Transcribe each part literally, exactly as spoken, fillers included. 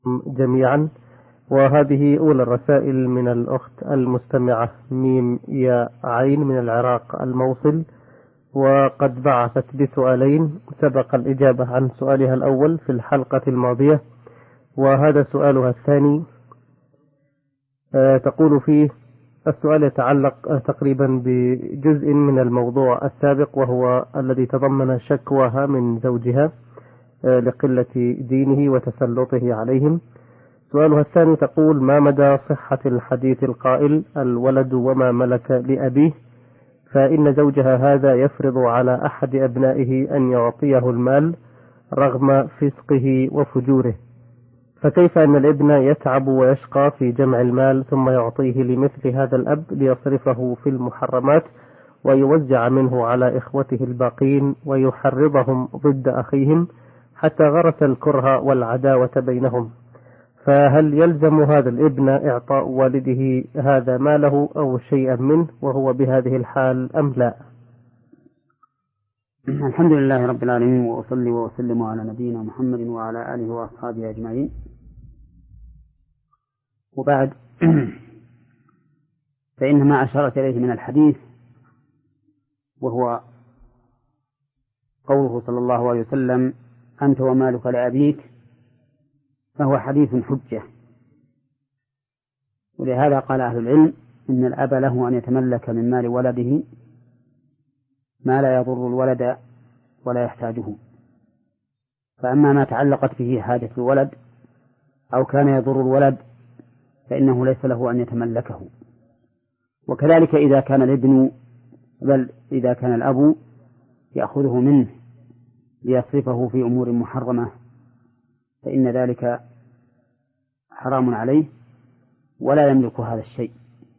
جميعا. وهذه أولى الرسائل من الأخت المستمعة ميم يا عين من العراق الموصل، وقد بعثت بسؤالين سبق الإجابة عن سؤالها الأول في الحلقة الماضية، وهذا سؤالها الثاني. تقول فيه: السؤال يتعلق تقريبا بجزء من الموضوع السابق، وهو الذي تضمن شكواها من زوجها لقلة دينه وتسلطه عليهم. سؤالها الثاني تقول: ما مدى صحة الحديث القائل الولد وما ملك لأبيه، فإن زوجها هذا يفرض على أحد أبنائه أن يعطيه المال رغم فسقه وفجوره، فكيف أن الابن يتعب ويشقى في جمع المال ثم يعطيه لمثل هذا الأب ليصرفه في المحرمات ويوزع منه على إخوته الباقين ويحرضهم ضد أخيهم حتى غرس الكره والعداوة بينهم، فهل يلزم هذا الابن إعطاء والده هذا ماله أو شيئا منه وهو بهذه الحال أم لا؟ الحمد لله رب العالمين، وأصلي وأسلم على نبينا محمد وعلى آله وأصحابه أجمعين، وبعد. فإن ما أشارت إليه من الحديث وهو قوله صلى الله عليه وسلم: أنت ومالك لأبيك، فهو حديث حجة. ولهذا قال أهل العلم إن الأب له أن يتملك من مال ولده ما لا يضر الولد ولا يحتاجه، فأما ما تعلقت به حاجة الولد أو كان يضر الولد فإنه ليس له أن يتملكه. وكذلك إذا كان الابن بل إذا كان الأب يأخذه منه ليصرفه في أمور محرمة فإن ذلك حرام عليه ولا يملك هذا الشيء،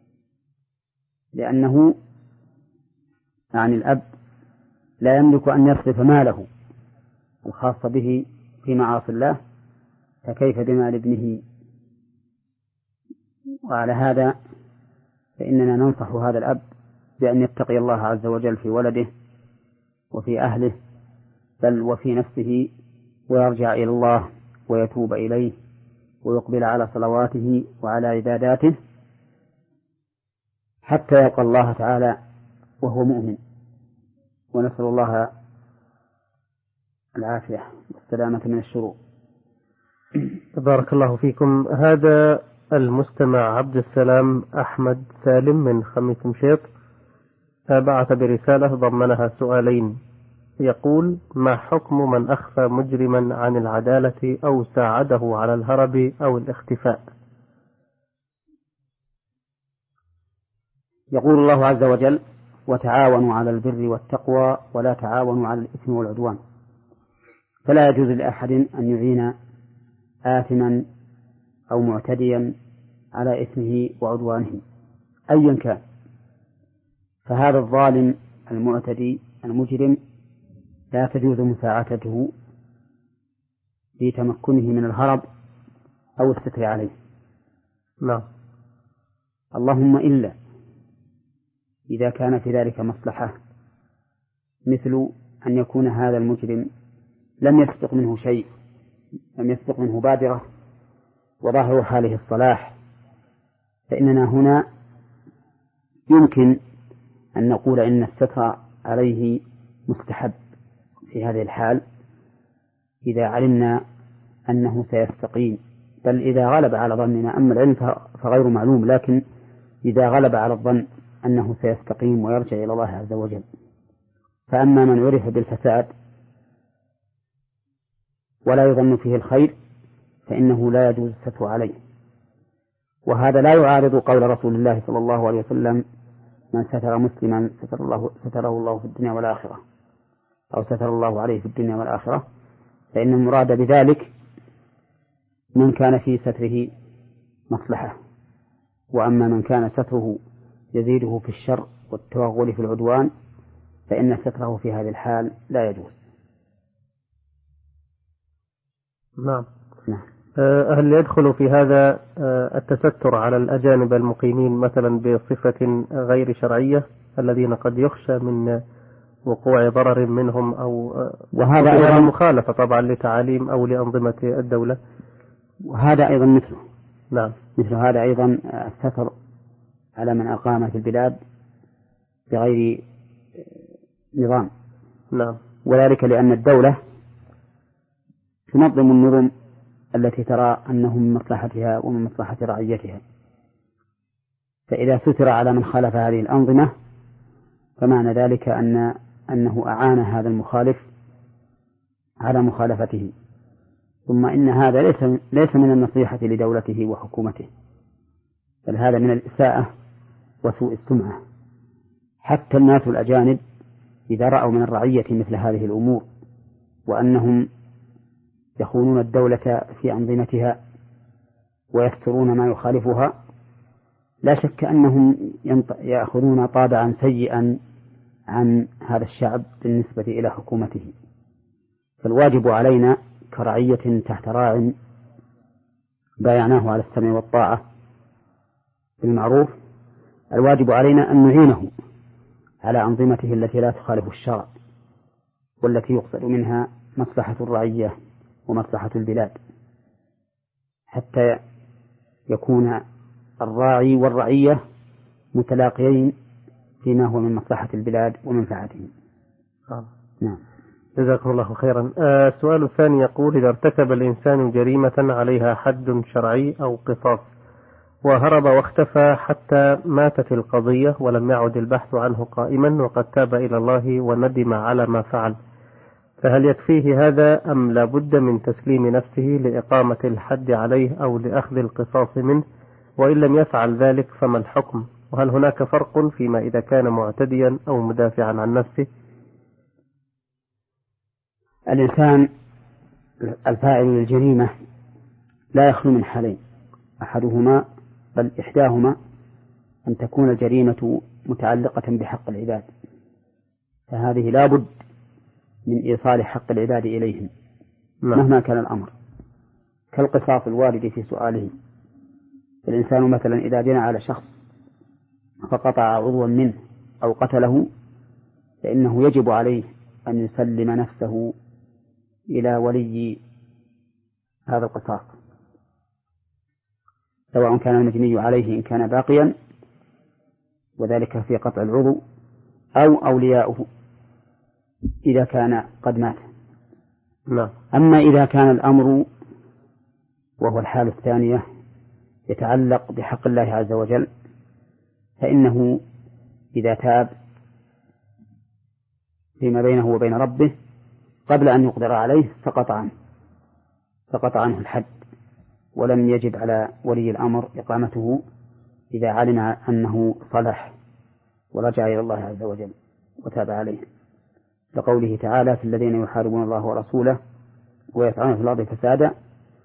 لأنه يعني الأب لا يملك أن يصرف ماله الخاص به في معاصي الله، فكيف بمال ابنه؟ وعلى هذا فإننا ننصح هذا الأب بأن يتقي الله عز وجل في ولده وفي أهله بل وفي نفسه، ويرجع إلى الله ويتوب إليه ويقبل على صلواته وعلى عباداته حتى يلقى الله تعالى وهو مؤمن، ونسأل الله العافية والسلامة من الشرور. بارك الله فيكم. هذا المستمع عبد السلام أحمد سالم من خميس مشيط بعث برسالة ضمنها سؤالين. يقول: ما حكم من أخفى مجرما عن العدالة أو ساعده على الهرب أو الاختفاء؟ يقول الله عز وجل: وتعاونوا على البر والتقوى ولا تعاونوا على الإثم والعدوان. فلا يجوز لأحد أن يعين آثما أو معتديا على إثمه وعدوانه أيا كان، فهذا الظالم المعتدي المجرم لا تجوز مساعدته في تمكنه من الهرب أو الستر عليه. لا. اللهم إلا إذا كان في ذلك مصلحة، مثل أن يكون هذا المجرم لم يسبق منه شيء، لم يسبق منه بادرة وظاهر حاله الصلاح، فإننا هنا يمكن أن نقول إن الستر عليه مستحب في هذه الحال إذا علمنا أنه سيستقيم، بل إذا غلب على ظننا. أما العلم فغير معلوم، لكن إذا غلب على الظن أنه سيستقيم ويرجع إلى الله عز وجل. فأما من عرف بالفساد ولا يظن فيه الخير فإنه لا يجوز الستر عليه، وهذا لا يعارض قول رسول الله صلى الله عليه وسلم: من ستر مسلما ستر الله ستره الله في الدنيا والآخرة، أو ستر الله عليه في الدنيا والآخرة، فإن المراد بذلك من كان في ستره مصلحة. وأما من كان ستره يزيده في الشر والتوغل في العدوان فإن ستره في هذه الحال لا يجوز. نعم. نعم. هل يدخل في هذا التستر على الأجانب المقيمين مثلا بصفة غير شرعية الذين قد يخشى من وقوع ضرر منهم، أو وهذا أيضا مخالفة طبعا لتعاليم أو لأنظمة الدولة؟ وهذا أيضا مثله. نعم. مثل هذا أيضا السفر على من أقام في البلاد بغير نظام. نعم. وذلك لأن الدولة تنظم النظم التي ترى أنه من مصلحتها ومن مصلحة رعيتها، فإذا ستر على من خالف هذه الأنظمة فمعنى ذلك أن أنه أعان هذا المخالف على مخالفته. ثم إن هذا ليس ليس من النصيحة لدولته وحكومته، بل هذا من الإساءة وسوء السمعة. حتى الناس الأجانب إذا رأوا من الرعية مثل هذه الأمور وأنهم يخونون الدولة في أنظمتها ويسترون ما يخالفها، لا شك أنهم يأخذون طابعا سيئا عن هذا الشعب بالنسبة إلى حكومته. فالواجب علينا كرعية تحت راع بايعناه على السمع والطاعة بالمعروف، الواجب علينا أن نعينه على أنظمته التي لا تخالف الشرع والتي يقصد منها مصلحة الرعية ومصلحة البلاد، حتى يكون الراعي والرعية متلاقيين فيما هو من مصلحة البلاد ومنفعتهم. آه. نعم. جزاكم الله خيرا. آه السؤال الثاني يقول: إذا ارتكب الإنسان جريمة عليها حد شرعي أو قصاص وهرب واختفى حتى ماتت القضية ولم يعد البحث عنه قائما وقد تاب إلى الله وندم على ما فعل، فهل يكفيه هذا أم لا بد من تسليم نفسه لإقامة الحد عليه أو لأخذ القصاص منه؟ وإن لم يفعل ذلك فما الحكم؟ وهل هناك فرق فيما إذا كان معتديا أو مدافعا عن نفسه؟ الإنسان الفاعل للجريمة لا يخلو من حالين، أحدهما بل إحداهما أن تكون الجريمة متعلقة بحق العباد، فهذه لا بد من إيصال حق العباد إليهم مهما كان الأمر، كالقصاص الوارد في سؤاله. الإنسان مثلا إذا جنى على شخص فقطع عضوا منه أو قتله فإنه يجب عليه أن يسلم نفسه إلى ولي هذا القصاص، سواء كان المجني عليه إن كان باقيا وذلك في قطع العضو أو أولياؤه إذا كان قد مات. لا. أما إذا كان الأمر وهو الحالة الثانية يتعلق بحق الله عز وجل فإنه إذا تاب فيما بينه وبين ربه قبل أن يقدر عليه سقط عنه سقط عنه الحد، ولم يجب على ولي الأمر إقامته إذا علم أنه صلح ورجع إلى الله عز وجل وتاب عليه، لقوله تعالى: في الذين يحاربون الله ورسوله ويسعون في الأرض فسادا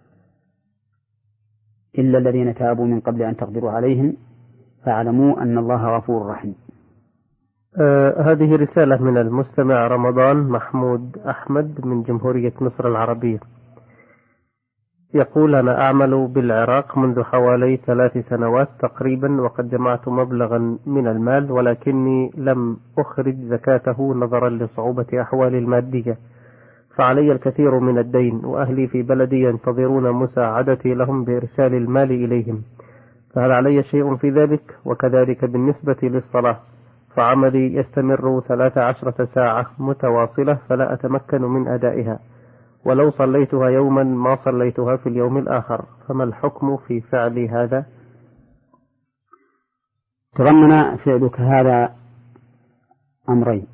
إلا الذين تابوا من قبل أن تقدروا عليهم فاعلموا أن الله غفور رحيم. آه هذه رسالة من المستمع رمضان محمود أحمد من جمهورية مصر العربية، يقول: أنا أعمل بالعراق منذ حوالي ثلاث سنوات تقريبا، وقد جمعت مبلغا من المال ولكني لم أخرج زكاته نظرا لصعوبة أحوالي المادية، فعلي الكثير من الدين، وأهلي في بلدي ينتظرون مساعدتي لهم بإرسال المال إليهم، فهل علي شيء في ذلك؟ وكذلك بالنسبة للصلاة، فعملي يستمر ثلاث عشرة ساعة متواصلة فلا أتمكن من أدائها، ولو صليتها يوما ما صليتها في اليوم الآخر، فما الحكم في فعل هذا؟ تضمن فعلك هذا أمرين،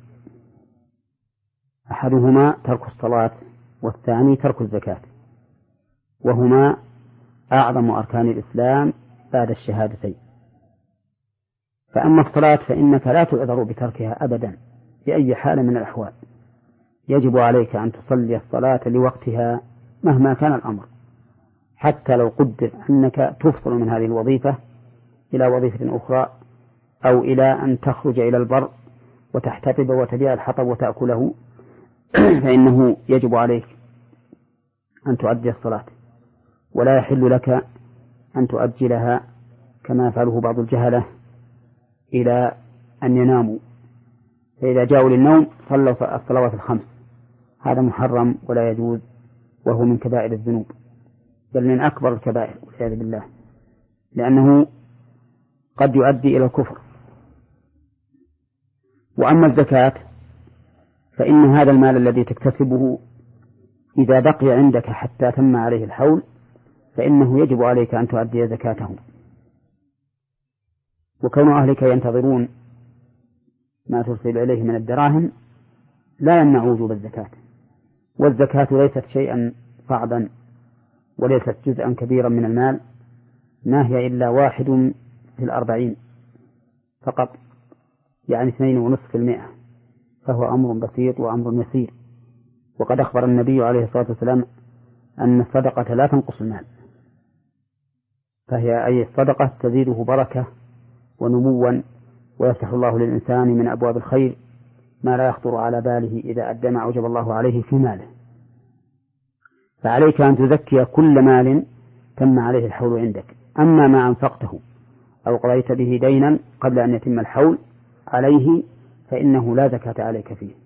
أحدهما ترك الصلاة والثاني ترك الزكاة، وهما أعظم أركان الإسلام بعد الشهادتين. فأما الصلاة فإنك لا تعذر بتركها أبدا بأي حال من الأحوال، يجب عليك أن تصلي الصلاة لوقتها مهما كان الأمر، حتى لو قدر أنك تفصل من هذه الوظيفة إلى وظيفة أخرى أو إلى أن تخرج إلى البر وتحتطب وتبيع الحطب وتأكله فإنه يجب عليك أن تؤدي الصلاة، ولا يحل لك أن تؤجلها كما يفعله بعض الجهلة إلى أن يناموا، فإذا جاءوا للنوم صلوا الصلوات الخمس، هذا محرم ولا يجوز وهو من كبائر الذنوب. بل من أكبر الكبائر والعياذ بالله، لأنه قد يؤدي إلى الكفر. وأما الزكاة فإن هذا المال الذي تكتسبه إذا بقي عندك حتى تم عليه الحول فإنه يجب عليك أن تؤدي زكاته. وكون أهلك ينتظرون ما ترسل إليه من الدراهم لا يمنع وجوب الزكاة. والزكاة ليست شيئا صعبا وليست جزءا كبيرا من المال، ما هي إلا واحد في الأربعين فقط، يعني اثنين ونصف في المئة، فهو أمر بسيط وأمر يسير. وقد أخبر النبي عليه الصلاة والسلام أن الصدقة لا تنقص المال، فهي أي الصدقة تزيده بركة ونموا، ويفتح الله للإنسان من أبواب الخير ما لا يخطر على باله إذا أدى ما أوجب الله عليه في ماله. فعليك أن تزكي كل مال تم عليه الحول عندك. أما ما أنفقته أو قضيت به دينا قبل أن يتم الحول عليه فإنه لا زكاة عليك فيه.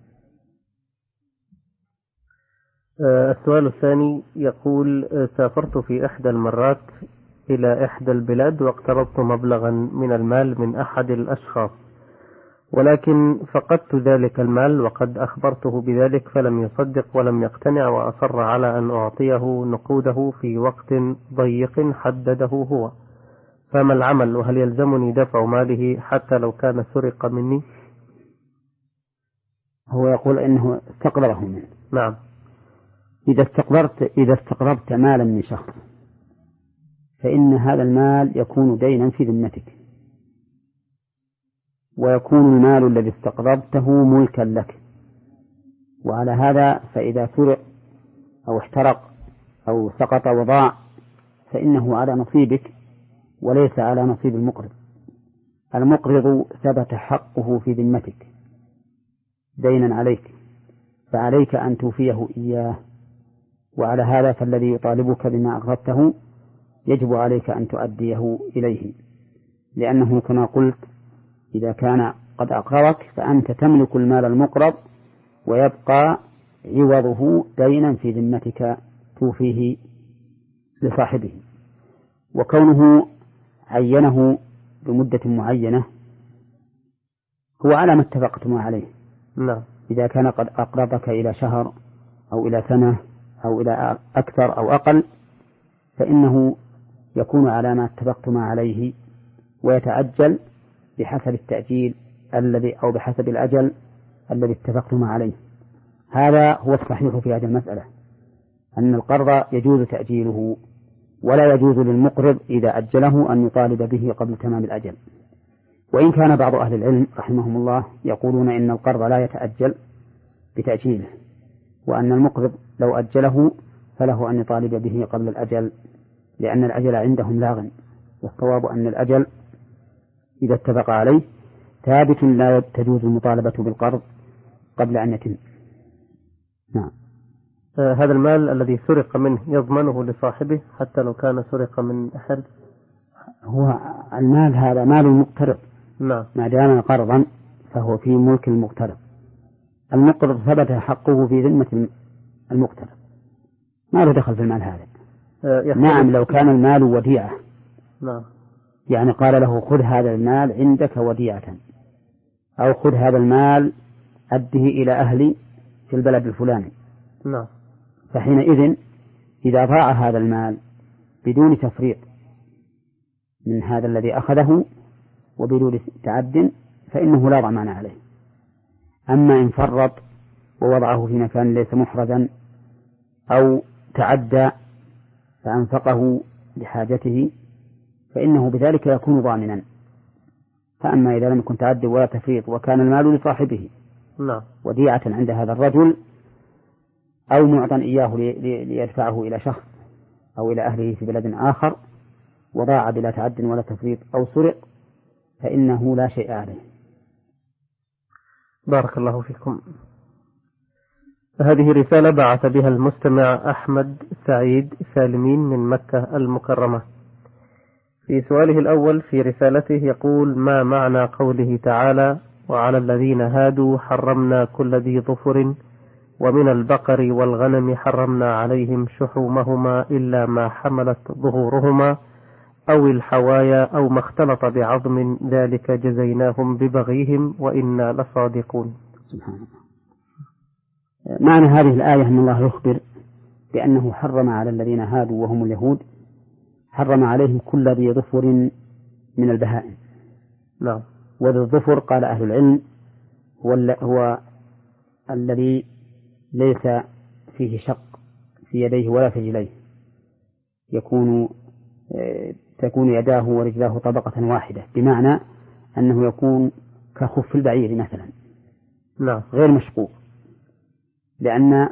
السؤال الثاني يقول: سافرت في إحدى المرات إلى إحدى البلاد واقترضت مبلغا من المال من أحد الأشخاص، ولكن فقدت ذلك المال وقد أخبرته بذلك فلم يصدق ولم يقتنع وأصر على أن أعطيه نقوده في وقت ضيق حدده هو، فما العمل؟ وهل يلزمني دفع ماله حتى لو كان سرق مني؟ هو يقول إنه استقرضه منه. نعم. إذا استقرضت إذا استقرضت مالا من شخص فإن هذا المال يكون دينا في ذمتك، ويكون المال الذي استقرضته ملكا لك. وعلى هذا فإذا سرق أو احترق أو سقط وضاع فإنه على نصيبك وليس على نصيب المقرض. المقرض ثبت حقه في ذمتك دينا عليك، فعليك أن توفيه إياه. وعلى هذا فالذي يطالبك بما أقرضته يجب عليك أن تؤديه إليه، لأنه كما قلت إذا كان قد أقرضك فأنت تملك المال المقرض ويبقى عوضه دينا في ذمتك توفيه لصاحبه. وكونه عينه بمدة معينة هو على ما اتفقتم عليه. نعم. إذا كان قد أقرضك إلى شهر أو إلى سنة أو إلى أكثر أو أقل فإنه يكون على ما اتفقتم عليه ويتأجل بحسب التأجيل الذي أو بحسب الأجل الذي اتفقتم عليه. هذا هو الصحيح في هذه المسألة، أن القرض يجوز تأجيله ولا يجوز للمقرض إذا أجله أن يطالب به قبل تمام الأجل. وإن كان بعض أهل العلم رحمهم الله يقولون إن القرض لا يتأجل بتأجيله، وأن المقرض لو أجله فله أن يطالب به قبل الأجل، لأن الأجل عندهم لاغ. والصواب أن الأجل إذا اتفق عليه ثابت لا تجوز المطالبة بالقرض قبل أن يتم. نعم. آه هذا المال الذي سرق منه يضمنه لصاحبه حتى لو كان سرق من أحد؟ هو المال هذا مال المقترض. نعم. ما دام قرضا فهو في ملك المقترض. المقترض ثبت حقه في ذمة المقترض، ما له دخل في المال هذا. آه نعم لو كان المال وديعة. نعم. يعني قال له خذ هذا المال عندك وديعة، أو خذ هذا المال أده إلى أهلي في البلد الفلاني. نعم. فحينئذ إذا ضاع هذا المال بدون تفريط من هذا الذي أخذه وبدون تعد فإنه لا ضمان عليه. أما إن فرط ووضعه في مكان ليس محرزا أو تعدى فأنفقه لحاجته فإنه بذلك يكون ضامنا. فأما إذا لم يكن تعد ولا تفريط وكان المال لصاحبه نعم. وديعة عند هذا الرجل أو معطى إياه ليدفعه إلى شخص أو إلى أهله في بلد آخر وضاع بلا تعد ولا تفريط أو سرق فإنه لا شيء عليه. بارك الله فيكم. هذه رسالة بعث بها المستمع أحمد سعيد سالمين من مكة المكرمة. في سؤاله الأول في رسالته يقول: ما معنى قوله تعالى: وعلى الذين هادوا حرمنا كل ذي ظفر ومن البقر والغنم حرمنا عليهم شحومهما إلا ما حملت ظهورهما أو الحوايا أو ما اختلط بعظم ذلك جزيناهم ببغيهم وإنا لصادقون. سبحان الله. معنى هذه الآية أن الله يخبر بأنه حرم على الذين هادوا وهم اليهود، حرم عليهم كل ذي ظفر من البهائم. نعم. وذي الظفر قال أهل العلم هو, هو الذي ليس فيه شق في يديه ولا في رجليه، يكون تكون يداه ورجلاه طبقة واحدة، بمعنى أنه يكون كخف البعير مثلا. نعم. غير مشقوق، لأن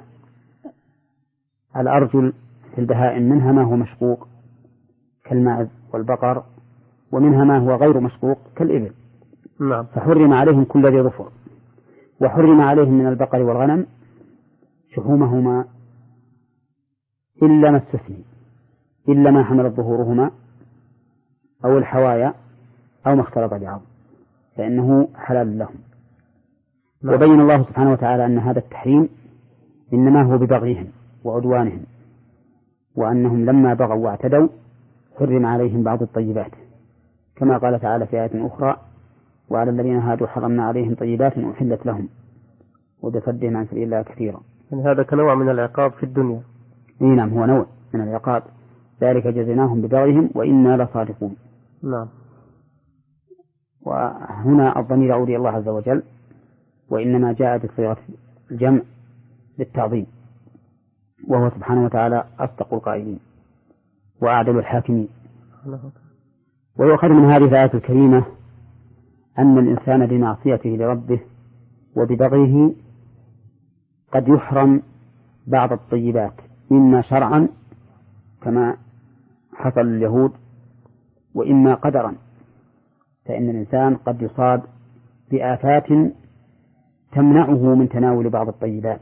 الأرجل في البهائم منها ما هو مشقوق كالماعز والبقر، ومنها ما هو غير مشقوق كالإبل. نعم. فحرم عليهم كل ذي ظفر، وحرم عليهم من البقر والغنم شحومهما إلا ما استثني، إلا ما حملت ظهورهما أو الحوايا أو ما اختلط بعظم، فإنه حلال لهم. نعم. وبين الله سبحانه وتعالى أن هذا التحريم إنما هو ببغيهم وعدوانهم، وأنهم لما بغوا واعتدوا حرم عليهم بعض الطيبات، كما قال تعالى في آية أخرى: وعلى الذين هادوا حرمنا عليهم طيبات أحلت لهم وبصدهم عن سبيل الله كثيرا. يعني هذا كنوع من العقاب في الدنيا. إيه نعم، هو نوع من العقاب، ذلك جزيناهم ببغيهم وإنا لصادقون. نعم. وهنا الضمير يعود إلى الله عز وجل، وإنما جاء بصيغة الجمع للتعظيم، وهو سبحانه وتعالى أصدق القائلين وأعدل الحاكمين. ويؤخذ من هذه الآية الكريمة أن الإنسان بمعصيته لربه وببغيه قد يحرم بعض الطيبات، إما شرعا كما حصل لليهود، وإما قدرا، فإن الإنسان قد يصاب بآفات تمنعه من تناول بعض الطيبات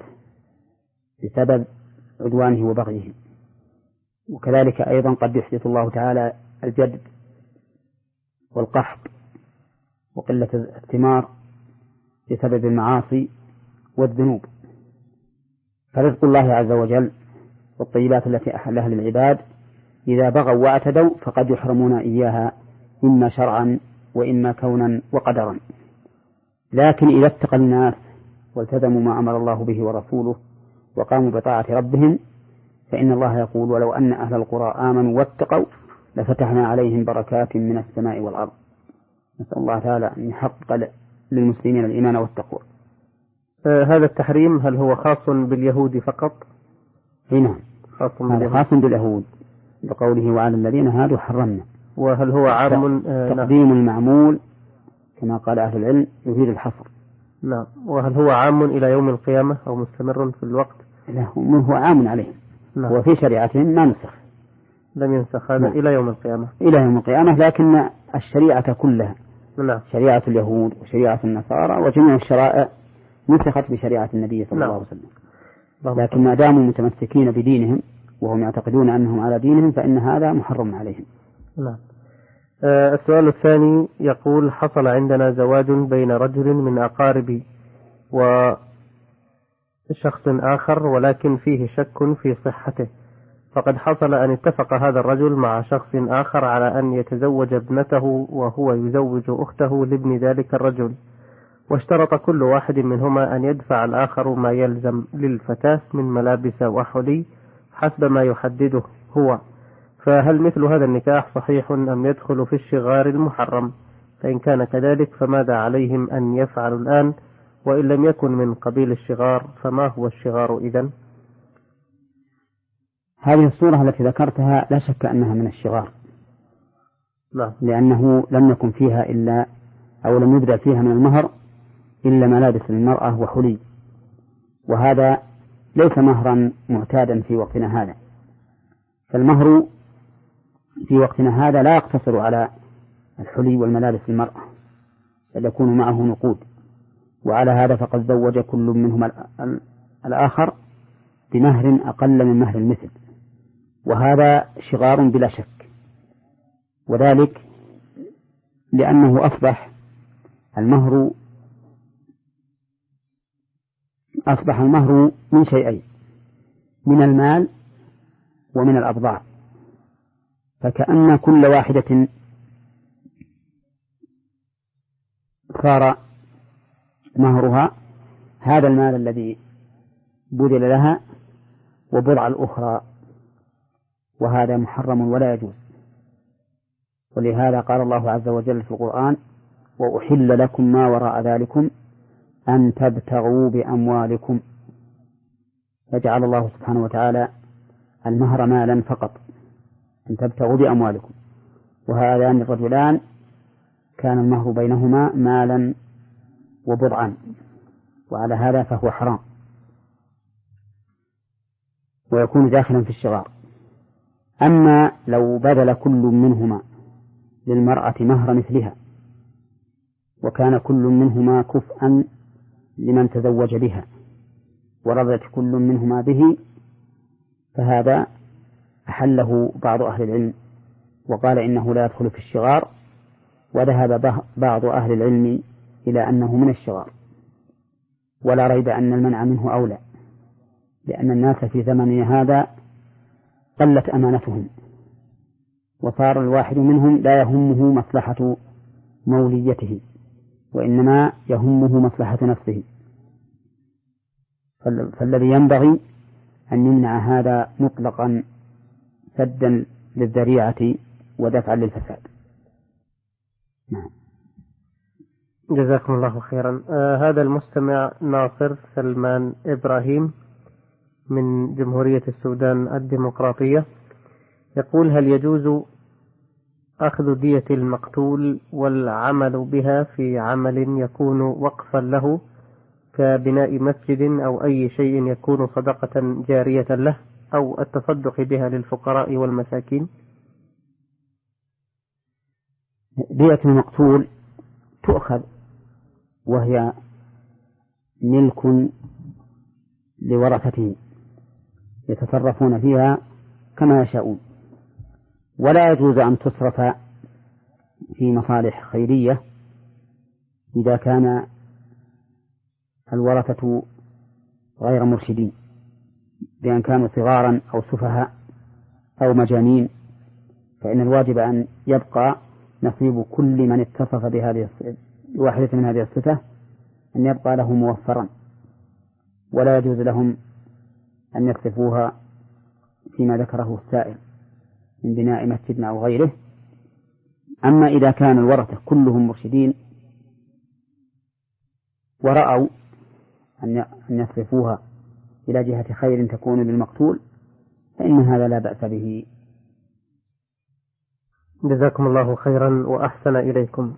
بسبب عدوانه وبغيه. وكذلك أيضا قد يحدث الله تعالى الجد والقحط وقلة الثمار بسبب المعاصي والذنوب. فرزق الله عز وجل والطيبات التي أحلها للعباد إذا بغوا واعتدوا فقد يحرمون إياها، إما شرعا وإما كونا وقدرا. لكن إذا اتقى الناس والتزموا ما أمر الله به ورسوله وقاموا بطاعة ربهم فإن الله يقول: ولو أن أهل القرى آمنوا واتقوا لفتحنا عليهم بركات من السماء والأرض. نسأل الله تعالى أن يحقق للمسلمين الإيمان والتقوى. آه هذا التحريم هل هو خاص باليهود فقط؟ نعم، هذا خاص باليهود بقوله: وعلى الذين هادوا حرمنا. وهل هو عام؟ آه تقديم المعمول كما قال أهل العلم يفيد الحصر. نعم. وهل هو عام إلى يوم القيامة أو مستمر في الوقت؟ لا، هو عام عليهم. نعم. وفي شريعتهم ما نسخ، لم ينسخ هذا. نعم. إلى يوم القيامة. إلى يوم القيامة، لكن الشريعة كلها، نعم، شريعة اليهود وشريعة النصارى وجميع الشرائع نسخت بشريعة النبي صلى نعم. الله عليه وسلم. لكن ما داموا متمسكين بدينهم وهم يعتقدون أنهم على دينهم فإن هذا محرم عليهم. نعم. آه السؤال الثاني يقول: حصل عندنا زواج بين رجل من أقاربي وشخص آخر ولكن فيه شك في صحته، فقد حصل أن اتفق هذا الرجل مع شخص آخر على أن يتزوج ابنته وهو يزوج أخته لابن ذلك الرجل، واشترط كل واحد منهما أن يدفع الآخر ما يلزم للفتاة من ملابس وحلي حسب ما يحدده هو، فهل مثل هذا النكاح صحيح أم يدخل في الشغار المحرم؟ فإن كان كذلك فماذا عليهم أن يفعلوا الآن؟ وإن لم يكن من قبيل الشغار فما هو الشغار إذن؟ هذه الصورة التي ذكرتها لا شك أنها من الشغار. نعم. لأنه لم يكن فيها إلا أو لم يبدأ فيها من المهر إلا ملابس المرأة وحلي، وهذا ليس مهرا معتادا في وقتنا هذا. فالمهر في وقتنا هذا لا يقتصر على الحلي والملابس المرأة، بل يكون معه نقود. وعلى هذا فقد زوج كل منهما الآخر بمهر أقل من مهر المثل، وهذا شغار بلا شك، وذلك لأنه أصبح المهر أصبح المهر من شيئين، من المال ومن الأبضاع، فكأن كل واحدة صار مهرها هذا المال الذي بذل لها وبضع الأخرى، وهذا محرم ولا يجوز. ولهذا قال الله عز وجل في القرآن: وأحل لكم ما وراء ذلكم أن تبتغوا بأموالكم. فجعل الله سبحانه وتعالى المهر مالا فقط، أن تبتغوا بأموالكم. وهذان الرجلان كان المهر بينهما مالا وبضعا، وعلى هذا فهو حرام ويكون داخلا في الشغار. أما لو بذل كل منهما للمرأة مهر مثلها وكان كل منهما كفءا لمن تزوج بها ورضت كل منهما به، فهذا أحله بعض أهل العلم وقال إنه لا يدخل في الشغار، وذهب بعض أهل العلم إلى أنه من الشغار. ولا ريب أن المنع منه أولى، لأن الناس في زمننا هذا قلت أمانتهم، وصار الواحد منهم لا يهمه مصلحة موليته، وإنما يهمه مصلحة نفسه. فالذي ينبغي أن يمنع هذا مطلقا سدا للذريعة ودفعا للفساد. نعم. جزاكم الله خيرا. آه هذا المستمع ناصر سلمان إبراهيم من جمهورية السودان الديمقراطية يقول: هل يجوز أخذ دية المقتول والعمل بها في عمل يكون وقفا له كبناء مسجد أو أي شيء يكون صدقة جارية له أو التصدق بها للفقراء والمساكين؟ دية المقتول تؤخذ وهي ملك لورثته يتصرفون فيها كما يشاءون، ولا يجوز أن تصرف في مصالح خيرية إذا كان الورثة غير مرشدين، بأن كانوا صغارا أو سفهاء أو مجانين، فإن الواجب أن يبقى نصيب كل من اتصف بهذه واحدة من هذه الصفة، أن يبقى له موفرا، ولا يجوز لهم أن يصرفوها فيما ذكره السائل من بناء مسجد أو غيره. أما إذا كان الورثة كلهم مرشدين ورأوا أن يصرفوها إلى جهة خير تكون للمقتول، فإن هذا لا بأس به. جزاكم الله خيرا وأحسن إليكم.